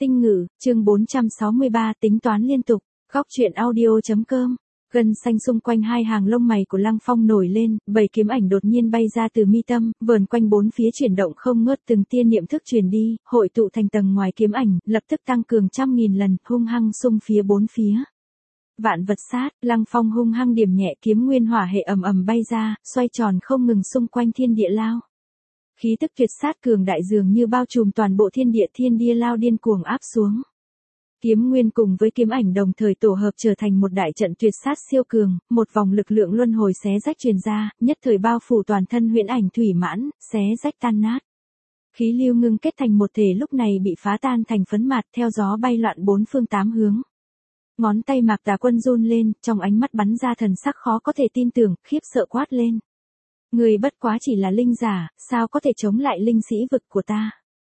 Tinh ngữ, chương 463 tính toán liên tục, góc truyện audio.com. Gân xanh xung quanh hai hàng lông mày của Lăng Phong nổi lên, 7 kiếm ảnh đột nhiên bay ra từ mi tâm, vờn quanh bốn phía chuyển động không ngớt, từng tia niệm thức truyền đi, hội tụ thành tầng ngoài kiếm ảnh, lập tức tăng cường trăm nghìn lần, hung hăng xung phía bốn phía. Vạn vật sát, Lăng Phong hung hăng điểm nhẹ, kiếm nguyên hỏa hệ ầm ầm bay ra, xoay tròn không ngừng xung quanh thiên địa lao. Khí tức tuyệt sát cường đại dường như bao trùm toàn bộ thiên địa lao điên cuồng áp xuống. Kiếm nguyên cùng với kiếm ảnh đồng thời tổ hợp trở thành một đại trận tuyệt sát siêu cường, một vòng lực lượng luân hồi xé rách truyền ra, nhất thời bao phủ toàn thân huyễn ảnh thủy mãn, xé rách tan nát. Khí lưu ngưng kết thành một thể lúc này bị phá tan thành phấn mạt, theo gió bay loạn bốn phương tám hướng. Ngón tay Mạc Tà Quân run lên, trong ánh mắt bắn ra thần sắc khó có thể tin tưởng, khiếp sợ quát lên. Người bất quá chỉ là linh giả, sao có thể chống lại linh sĩ vực của ta?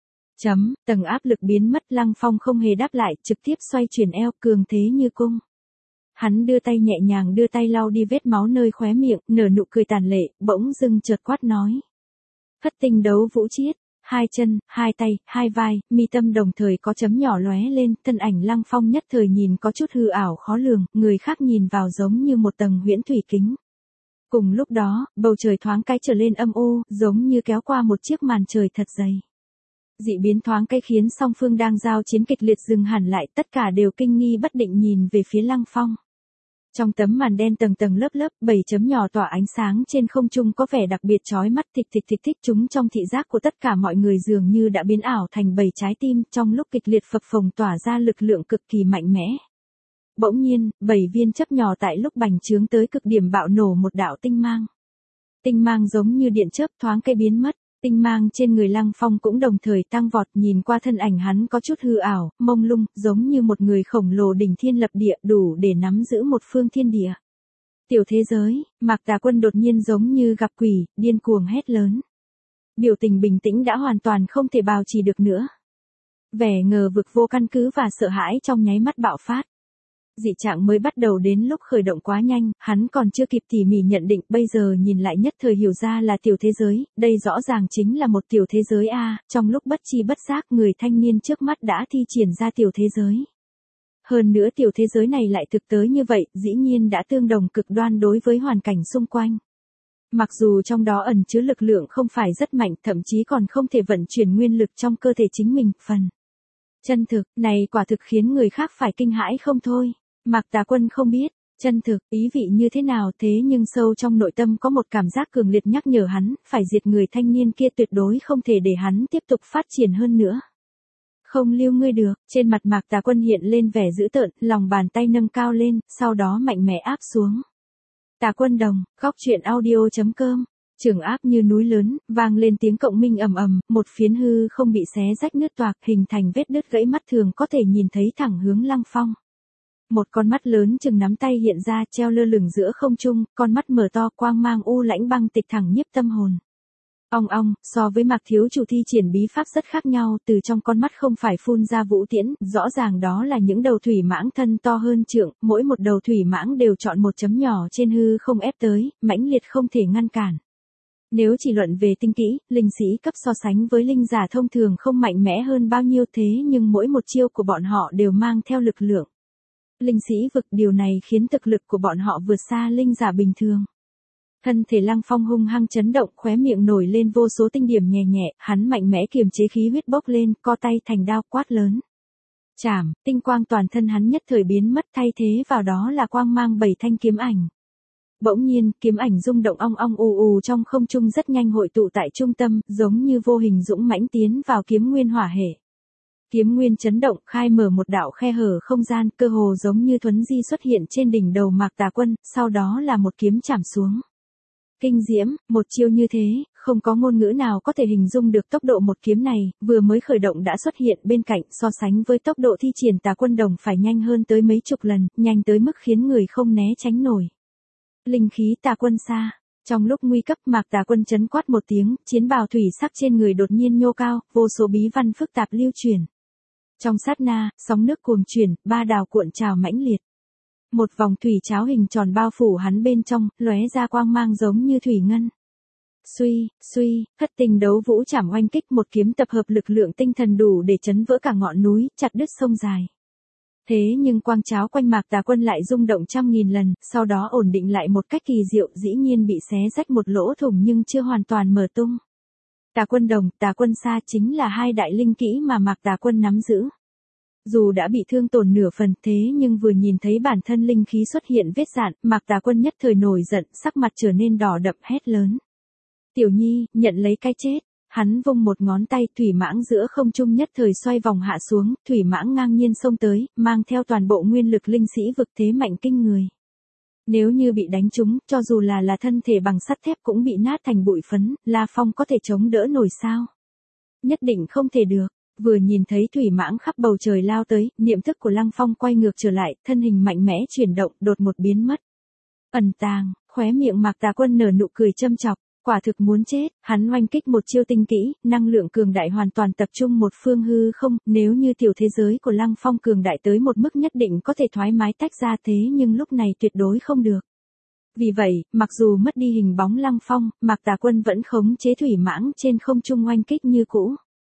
Tầng áp lực biến mất, Lăng Phong không hề đáp lại, trực tiếp xoay chuyển eo, cường thế như cung. Hắn đưa tay nhẹ nhàng đưa tay lau đi vết máu nơi khóe miệng, nở nụ cười tàn lệ, bỗng dưng chợt quát nói. Hất tinh đấu vũ chiết, hai chân, hai tay, hai vai, mi tâm đồng thời có chấm nhỏ lóe lên, thân ảnh Lăng Phong nhất thời nhìn có chút hư ảo khó lường, người khác nhìn vào giống như một tầng huyễn thủy kính. Cùng lúc đó, bầu trời thoáng cái trở lên âm u, giống như kéo qua một chiếc màn trời thật dày. Dị biến thoáng cái khiến song phương đang giao chiến kịch liệt dừng hẳn lại, tất cả đều kinh nghi bất định nhìn về phía Lăng Phong. Trong tấm màn đen tầng tầng lớp lớp, 7 chấm nhỏ tỏa ánh sáng trên không trung có vẻ đặc biệt chói mắt, thịch chúng trong thị giác của tất cả mọi người dường như đã biến ảo thành 7 trái tim, trong lúc kịch liệt phập phồng tỏa ra lực lượng cực kỳ mạnh mẽ. Bỗng nhiên, 7 viên chấp nhỏ tại lúc bành trướng tới cực điểm bạo nổ một đạo tinh mang. Tinh mang giống như điện chớp thoáng cái biến mất. Tinh mang trên người Lăng Phong cũng đồng thời tăng vọt, nhìn qua thân ảnh hắn có chút hư ảo, mông lung, giống như một người khổng lồ đỉnh thiên lập địa, đủ để nắm giữ một phương thiên địa. Tiểu thế giới, Mạc Tà Quân đột nhiên giống như gặp quỷ, điên cuồng hét lớn. Biểu tình bình tĩnh đã hoàn toàn không thể bào trì được nữa. Vẻ ngờ vực vô căn cứ và sợ hãi trong nháy mắt bạo phát. Dị trạng mới bắt đầu đến lúc khởi động quá nhanh, hắn còn chưa kịp tỉ mỉ nhận định, bây giờ nhìn lại nhất thời hiểu ra là tiểu thế giới, đây rõ ràng chính là một tiểu thế giới a, trong lúc bất chi bất giác người thanh niên trước mắt đã thi triển ra tiểu thế giới. Hơn nữa tiểu thế giới này lại thực tới như vậy, dĩ nhiên đã tương đồng cực đoan đối với hoàn cảnh xung quanh. Mặc dù trong đó ẩn chứa lực lượng không phải rất mạnh, thậm chí còn không thể vận chuyển nguyên lực trong cơ thể chính mình, phần chân thực, này quả thực khiến người khác phải kinh hãi không thôi. Mạc Tà Quân không biết, chân thực, ý vị như thế nào, thế nhưng sâu trong nội tâm có một cảm giác cường liệt nhắc nhở hắn, phải diệt người thanh niên kia, tuyệt đối không thể để hắn tiếp tục phát triển hơn nữa. Không lưu ngươi được, trên mặt Mạc Tà Quân hiện lên vẻ dữ tợn, lòng bàn tay nâng cao lên, sau đó mạnh mẽ áp xuống. Tà Quân đồng, góc truyện audio.com. Trường áp như núi lớn, vang lên tiếng cộng minh ầm ầm, một phiến hư không bị xé rách nứt toạc, hình thành vết đứt gãy mắt thường có thể nhìn thấy thẳng hướng Lăng Phong. Một con mắt lớn chừng nắm tay hiện ra, treo lơ lửng giữa không trung, con mắt mở to, quang mang u lãnh băng tịch thẳng nhiếp tâm hồn. Ong ong, so với Mạc thiếu chủ thi triển bí pháp rất khác nhau, từ trong con mắt không phải phun ra vũ tiễn, rõ ràng đó là những đầu thủy mãng thân to hơn trượng, mỗi một đầu thủy mãng đều chọn một chấm nhỏ trên hư không ép tới, mãnh liệt không thể ngăn cản. Nếu chỉ luận về tinh kỹ, linh sĩ cấp so sánh với linh giả thông thường không mạnh mẽ hơn bao nhiêu, thế nhưng mỗi một chiêu của bọn họ đều mang theo lực lượng. Linh sĩ vực, điều này khiến thực lực của bọn họ vượt xa linh giả bình thường. Thân thể Lăng Phong hung hăng chấn động, khóe miệng nổi lên vô số tinh điểm nhẹ nhẹ, hắn mạnh mẽ kiềm chế khí huyết bốc lên, co tay thành đao quát lớn. Chảm, tinh quang toàn thân hắn nhất thời biến mất, thay thế vào đó là quang mang 7 thanh kiếm ảnh. Bỗng nhiên, kiếm ảnh rung động ong ong ù ù trong không trung rất nhanh hội tụ tại trung tâm, giống như vô hình dũng mãnh tiến vào kiếm nguyên hỏa hệ. Kiếm nguyên chấn động, khai mở một đạo khe hở không gian, cơ hồ giống như thuấn di xuất hiện trên đỉnh đầu Mạc Tà Quân, sau đó là một kiếm chảm xuống. Kinh diễm, một chiêu như thế, không có ngôn ngữ nào có thể hình dung được tốc độ một kiếm này, vừa mới khởi động đã xuất hiện bên cạnh, so sánh với tốc độ thi triển Tà Quân đồng phải nhanh hơn tới mấy chục lần, nhanh tới mức khiến người không né tránh nổi. Linh khí Tà Quân xa. Trong lúc nguy cấp, Mạc Tà Quân chấn quát một tiếng, chiến bào thủy sắc trên người đột nhiên nhô cao, vô số bí văn phức tạp lưu truyền. Trong sát na, sóng nước cuồng chuyển, ba đào cuộn trào mãnh liệt. Một vòng thủy cháo hình tròn bao phủ hắn bên trong, lóe ra quang mang giống như thủy ngân. Suy, thất tình đấu vũ trảm oanh kích, một kiếm tập hợp lực lượng tinh thần đủ để chấn vỡ cả ngọn núi, chặt đứt sông dài. Thế nhưng quang cháo quanh Mạc Tà Quân lại rung động trăm nghìn lần, sau đó ổn định lại một cách kỳ diệu, dĩ nhiên bị xé rách một lỗ thủng nhưng chưa hoàn toàn mở tung. Tà Quân Đồng, Tà Quân Sa chính là hai đại linh kỹ mà Mạc Tà Quân nắm giữ. Dù đã bị thương tổn nửa phần thế nhưng vừa nhìn thấy bản thân linh khí xuất hiện vết dạn, Mạc Tà Quân nhất thời nổi giận, sắc mặt trở nên đỏ đậm hét lớn. Tiểu Nhi, nhận lấy cái chết. Hắn vung một ngón tay, thủy mãng giữa không trung nhất thời xoay vòng hạ xuống, thủy mãng ngang nhiên xông tới, mang theo toàn bộ nguyên lực linh sĩ vực thế mạnh kinh người. Nếu như bị đánh trúng, cho dù là thân thể bằng sắt thép cũng bị nát thành bụi phấn, La Phong có thể chống đỡ nổi sao? Nhất định không thể được. Vừa nhìn thấy thủy mãng khắp bầu trời lao tới, niệm thức của Lăng Phong quay ngược trở lại, thân hình mạnh mẽ chuyển động, đột một biến mất. Ẩn tàng, khóe miệng Mạc Tà Quân nở nụ cười châm chọc. Quả thực muốn chết, hắn oanh kích một chiêu tinh kỹ, năng lượng cường đại hoàn toàn tập trung một phương hư không, nếu như tiểu thế giới của Lăng Phong cường đại tới một mức nhất định có thể thoải mái tách ra thế nhưng lúc này tuyệt đối không được. Vì vậy, mặc dù mất đi hình bóng Lăng Phong, Mạc Tà Quân vẫn khống chế thủy mãng trên không trung oanh kích như cũ.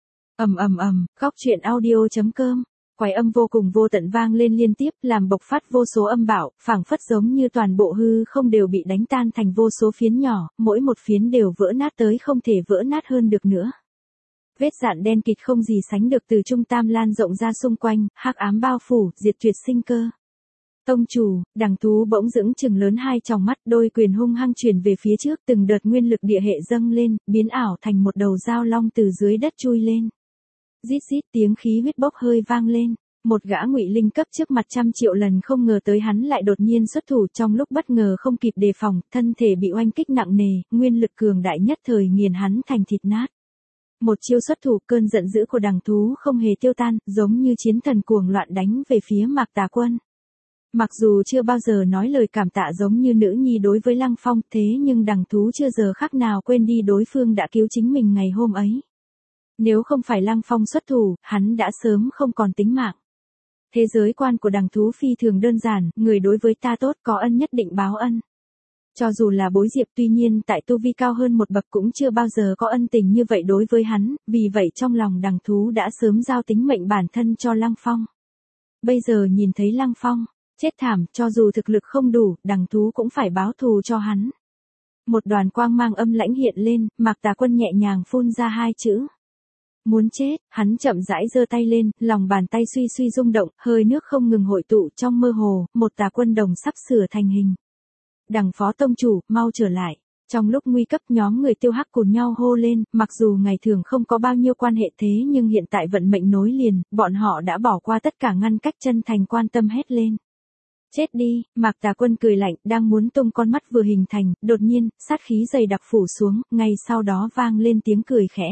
Góc truyện audio.com. Quái âm vô cùng vô tận vang lên liên tiếp, làm bộc phát vô số âm bạo, phảng phất giống như toàn bộ hư không đều bị đánh tan thành vô số phiến nhỏ, mỗi một phiến đều vỡ nát tới không thể vỡ nát hơn được nữa. Vết dạn đen kịt không gì sánh được từ trung tam lan rộng ra xung quanh, hắc ám bao phủ, diệt tuyệt sinh cơ. Tông chủ, đằng thú bỗng dững chừng lớn hai tròng mắt, đôi quyền hung hăng truyền về phía trước, từng đợt nguyên lực địa hệ dâng lên, biến ảo thành một đầu dao long từ dưới đất chui lên. Rít rít tiếng khí huyết bốc hơi vang lên, một gã ngụy linh cấp trước mặt 100 triệu lần không ngờ tới hắn lại đột nhiên xuất thủ, trong lúc bất ngờ không kịp đề phòng, thân thể bị oanh kích nặng nề, nguyên lực cường đại nhất thời nghiền hắn thành thịt nát. Một chiêu xuất thủ, cơn giận dữ của đằng thú không hề tiêu tan, giống như chiến thần cuồng loạn đánh về phía Mạc Tà Quân. Mặc dù chưa bao giờ nói lời cảm tạ giống như nữ nhi đối với Lăng Phong, thế nhưng đằng thú chưa giờ khác nào quên đi đối phương đã cứu chính mình ngày hôm ấy. Nếu không phải Lăng Phong xuất thủ, hắn đã sớm không còn tính mạng. Thế giới quan của đằng thú phi thường đơn giản, người đối với ta tốt có ân nhất định báo ân. Cho dù là Bối Diệp tuy nhiên tại tu vi cao hơn một bậc cũng chưa bao giờ có ân tình như vậy đối với hắn, vì vậy trong lòng đằng thú đã sớm giao tính mệnh bản thân cho Lăng Phong. Bây giờ nhìn thấy Lăng Phong chết thảm, cho dù thực lực không đủ, đằng thú cũng phải báo thù cho hắn. Một đoàn quang mang âm lãnh hiện lên, Mạc Tà Quân nhẹ nhàng phun ra hai chữ. Muốn chết, hắn chậm rãi giơ tay lên, lòng bàn tay suy suy rung động, hơi nước không ngừng hội tụ trong mơ hồ, một Tà Quân đồng sắp sửa thành hình. Đằng phó tông chủ, mau trở lại. Trong lúc nguy cấp nhóm người Tiêu Hắc cùng nhau hô lên, mặc dù ngày thường không có bao nhiêu quan hệ thế nhưng hiện tại vận mệnh nối liền, bọn họ đã bỏ qua tất cả ngăn cách chân thành quan tâm hét lên. Chết đi, Mạc Tà Quân cười lạnh, đang muốn tung con mắt vừa hình thành, đột nhiên, sát khí dày đặc phủ xuống, ngay sau đó vang lên tiếng cười khẽ.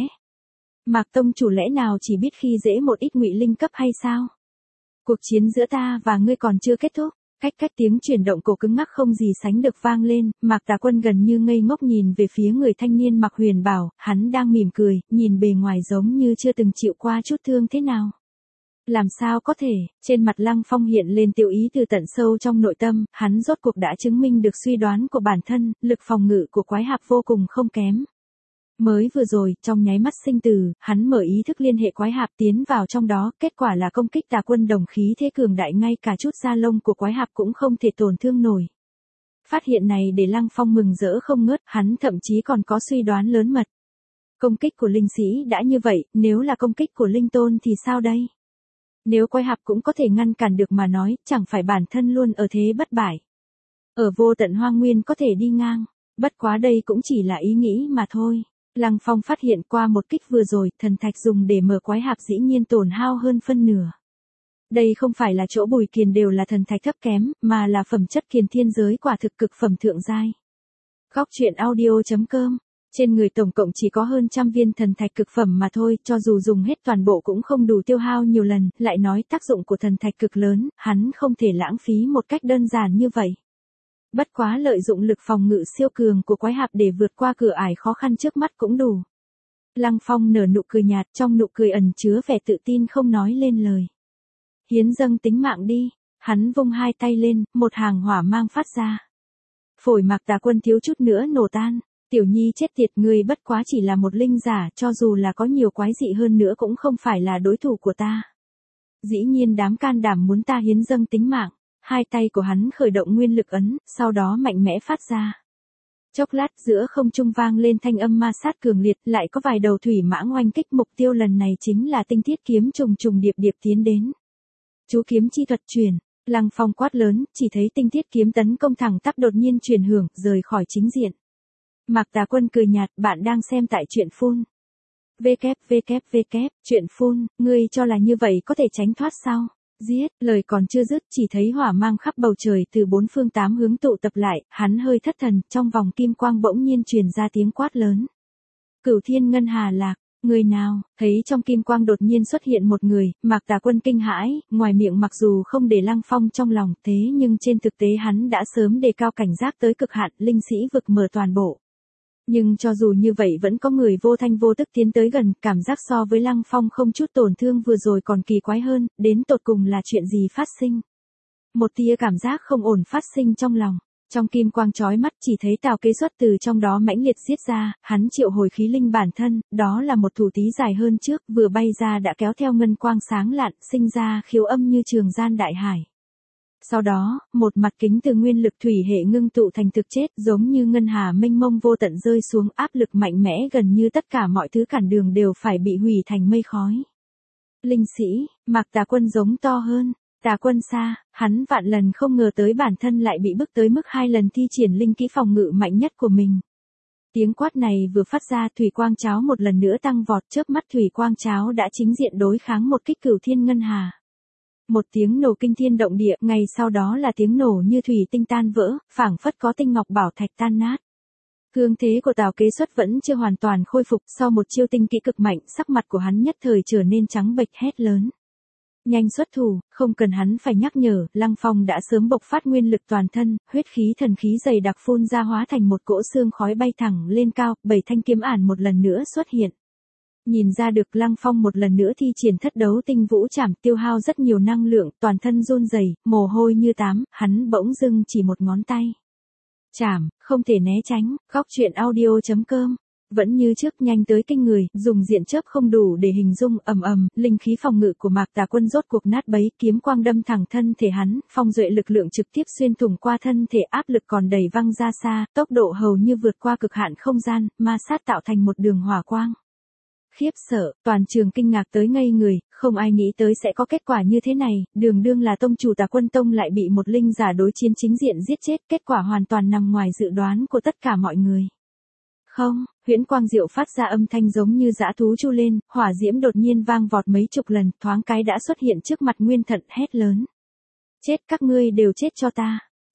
Mạc tông chủ lẽ nào chỉ biết khi dễ một ít ngụy linh cấp hay sao? Cuộc chiến giữa ta và ngươi còn chưa kết thúc. Cách tiếng chuyển động cổ cứng ngắc không gì sánh được vang lên, Mạc Tà Quân gần như ngây ngốc nhìn về phía người thanh niên mặc huyền bào, hắn đang mỉm cười, nhìn bề ngoài giống như chưa từng chịu qua chút thương thế nào. Làm sao có thể, trên mặt Lăng Phong hiện lên tiêu ý từ tận sâu trong nội tâm, hắn rốt cuộc đã chứng minh được suy đoán của bản thân, lực phòng ngự của quái hạp vô cùng không kém. Mới vừa rồi, trong nháy mắt sinh tử, hắn mở ý thức liên hệ quái hạp tiến vào trong đó, kết quả là công kích Tà Quân đồng khí thế cường đại, ngay cả chút da lông của quái hạp cũng không thể tổn thương nổi. Phát hiện này để Lăng Phong mừng rỡ không ngớt, hắn thậm chí còn có suy đoán lớn mật. Công kích của linh sĩ đã như vậy, nếu là công kích của linh tôn thì sao đây? Nếu quái hạp cũng có thể ngăn cản được mà nói, chẳng phải bản thân luôn ở thế bất bại. Ở vô tận hoang nguyên có thể đi ngang, bất quá đây cũng chỉ là ý nghĩ mà thôi. Lăng Phong phát hiện qua một kích vừa rồi, thần thạch dùng để mở quái hạp dĩ nhiên tổn hao hơn phân nửa. Đây không phải là chỗ Bùi Kiền đều là thần thạch thấp kém, mà là phẩm chất Kiền thiên giới quả thực cực phẩm thượng giai. Góc truyện audio.com. Trên người tổng cộng chỉ có hơn 100 viên thần thạch cực phẩm mà thôi, cho dù dùng hết toàn bộ cũng không đủ tiêu hao nhiều lần, lại nói tác dụng của thần thạch cực lớn, hắn không thể lãng phí một cách đơn giản như vậy. Bất quá lợi dụng lực phòng ngự siêu cường của quái hạp để vượt qua cửa ải khó khăn trước mắt cũng đủ. Lăng Phong nở nụ cười nhạt, trong nụ cười ẩn chứa vẻ tự tin không nói lên lời. Hiến dâng tính mạng đi, hắn vung hai tay lên, một hàng hỏa mang phát ra. Phổi Mạc Tà Quân thiếu chút nữa nổ tan. Tiểu Nhi chết tiệt, ngươi bất quá chỉ là một linh giả, cho dù là có nhiều quái dị hơn nữa cũng không phải là đối thủ của ta. Dĩ nhiên dám can đảm muốn ta hiến dâng tính mạng. Hai tay của hắn khởi động nguyên lực ấn, sau đó mạnh mẽ phát ra. Chốc lát giữa không trung vang lên thanh âm ma sát cường liệt, lại có vài đầu thủy mãng oanh kích, mục tiêu lần này chính là tinh thiết kiếm trùng trùng điệp điệp tiến đến. Chú kiếm chi thuật truyền, Lăng Phong quát lớn, chỉ thấy tinh thiết kiếm tấn công thẳng tắp đột nhiên truyền hưởng, rời khỏi chính diện. Mạc Tà Quân cười nhạt, bạn đang xem tại truyện phun. Truyện phun, ngươi cho là như vậy có thể tránh thoát sao? Giết, lời còn chưa dứt, chỉ thấy hỏa mang khắp bầu trời từ bốn phương tám hướng tụ tập lại, hắn hơi thất thần, trong vòng kim quang bỗng nhiên truyền ra tiếng quát lớn. Cửu Thiên Ngân Hà Lạc, người nào? Thấy trong kim quang đột nhiên xuất hiện một người, Mạc Tà Quân kinh hãi, ngoài miệng mặc dù không để Lăng Phong trong lòng, thế nhưng trên thực tế hắn đã sớm đề cao cảnh giác tới cực hạn, linh sĩ vực mở toàn bộ. Nhưng cho dù như vậy vẫn có người vô thanh vô tức tiến tới gần, cảm giác so với Lăng Phong không chút tổn thương vừa rồi còn kỳ quái hơn, đến tột cùng là chuyện gì phát sinh. Một tia cảm giác không ổn phát sinh trong lòng, trong kim quang chói mắt chỉ thấy Tào Kế Xuất từ trong đó mãnh liệt giết ra, hắn triệu hồi khí linh bản thân, đó là một thủ tí dài hơn trước, vừa bay ra đã kéo theo ngân quang sáng lạn, sinh ra khiếu âm như trường gian đại hải. Sau đó, một mặt kính từ nguyên lực thủy hệ ngưng tụ thành thực chất, giống như ngân hà mênh mông vô tận rơi xuống, áp lực mạnh mẽ gần như tất cả mọi thứ cản đường đều phải bị hủy thành mây khói. Linh sĩ, Mạc Tà Quân giống to hơn, Tà Quân xa, hắn vạn lần không ngờ tới bản thân lại bị bức tới mức 2 lần thi triển linh kỹ phòng ngự mạnh nhất của mình. Tiếng quát này vừa phát ra, thủy quang cháo một lần nữa tăng vọt, chớp mắt thủy quang cháo đã chính diện đối kháng một kích Cửu Thiên Ngân Hà. Một tiếng nổ kinh thiên động địa, ngay sau đó là tiếng nổ như thủy tinh tan vỡ, phảng phất có tinh ngọc bảo thạch tan nát. Cương thế của Tào Kế Xuất vẫn chưa hoàn toàn khôi phục, sau một chiêu tinh kỹ cực mạnh, sắc mặt của hắn nhất thời trở nên trắng bệch, hét lớn. Nhanh xuất thủ, không cần hắn phải nhắc nhở, Lăng Phong đã sớm bộc phát nguyên lực toàn thân, huyết khí thần khí dày đặc phun ra hóa thành một cỗ xương khói bay thẳng lên cao, 7 thanh kiếm ản một lần nữa xuất hiện. Nhìn ra được Lăng Phong một lần nữa thi triển thất đấu tinh vũ trảm, tiêu hao rất nhiều năng lượng, toàn thân run rẩy, mồ hôi như tám, hắn bỗng dưng chỉ một ngón tay. Chảm, không thể né tránh, góc truyện audio.com. Vẫn như trước, nhanh tới kinh người, dùng diện chớp không đủ để hình dung, ầm ầm, linh khí phòng ngự của Mạc Tà Quân rốt cuộc nát bấy, kiếm quang đâm thẳng thân thể hắn, phong duệ lực lượng trực tiếp xuyên thủng qua thân thể, áp lực còn đẩy văng ra xa, tốc độ hầu như vượt qua cực hạn không gian, ma sát tạo thành một đường hỏa quang. Khiếp sợ, toàn trường kinh ngạc tới ngây người, không ai nghĩ tới sẽ có kết quả như thế này, đường đương là tông chủ Tà Quân Tông lại bị một linh giả đối chiến chính diện giết chết, kết quả hoàn toàn nằm ngoài dự đoán của tất cả mọi người. Không, huyễn quang diệu phát ra âm thanh giống như dã thú chu lên, hỏa diễm đột nhiên vang vọt mấy chục lần, thoáng cái đã xuất hiện trước mặt Nguyên Thận, hét lớn. Chết, các ngươi đều chết cho ta.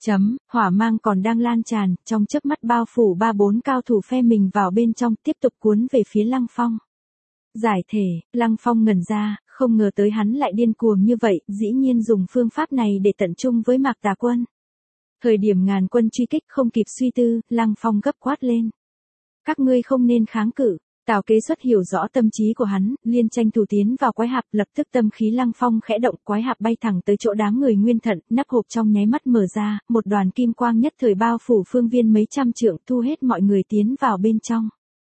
Hỏa mang còn đang lan tràn, trong chớp mắt bao phủ 3-4 cao thủ phe mình vào bên trong, tiếp tục cuốn về phía Lăng Phong. Giải thể, Lăng Phong ngẩn ra, không ngờ tới hắn lại điên cuồng như vậy, dĩ nhiên dùng phương pháp này để tận chung với Mạc Tà Quân. Thời điểm ngàn quân truy kích không kịp suy tư, Lăng Phong gấp quát lên. Các ngươi không nên kháng cự. Tào Kế Xuất hiểu rõ tâm trí của hắn, liên tranh thủ tiến vào quái hạp, lập tức tâm khí Lăng Phong khẽ động, quái hạp bay thẳng tới chỗ đám người Nguyên Thận, nắp hộp trong nháy mắt mở ra, một đoàn kim quang nhất thời bao phủ phương viên mấy trăm trượng, thu hết mọi người tiến vào bên trong.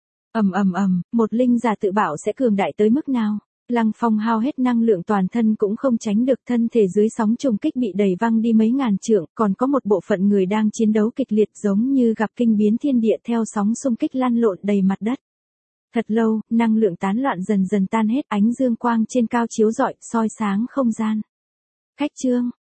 Một linh giả tự bảo sẽ cường đại tới mức nào? Lăng Phong hao hết năng lượng toàn thân cũng không tránh được, thân thể dưới sóng trùng kích bị đẩy văng đi mấy ngàn trượng, còn có một bộ phận người đang chiến đấu kịch liệt giống như gặp kinh biến thiên địa, theo sóng xung kích lăn lộn đầy mặt đất. Thật lâu, năng lượng tán loạn dần dần tan hết, ánh dương quang trên cao chiếu rọi, soi sáng không gian. Khách trương,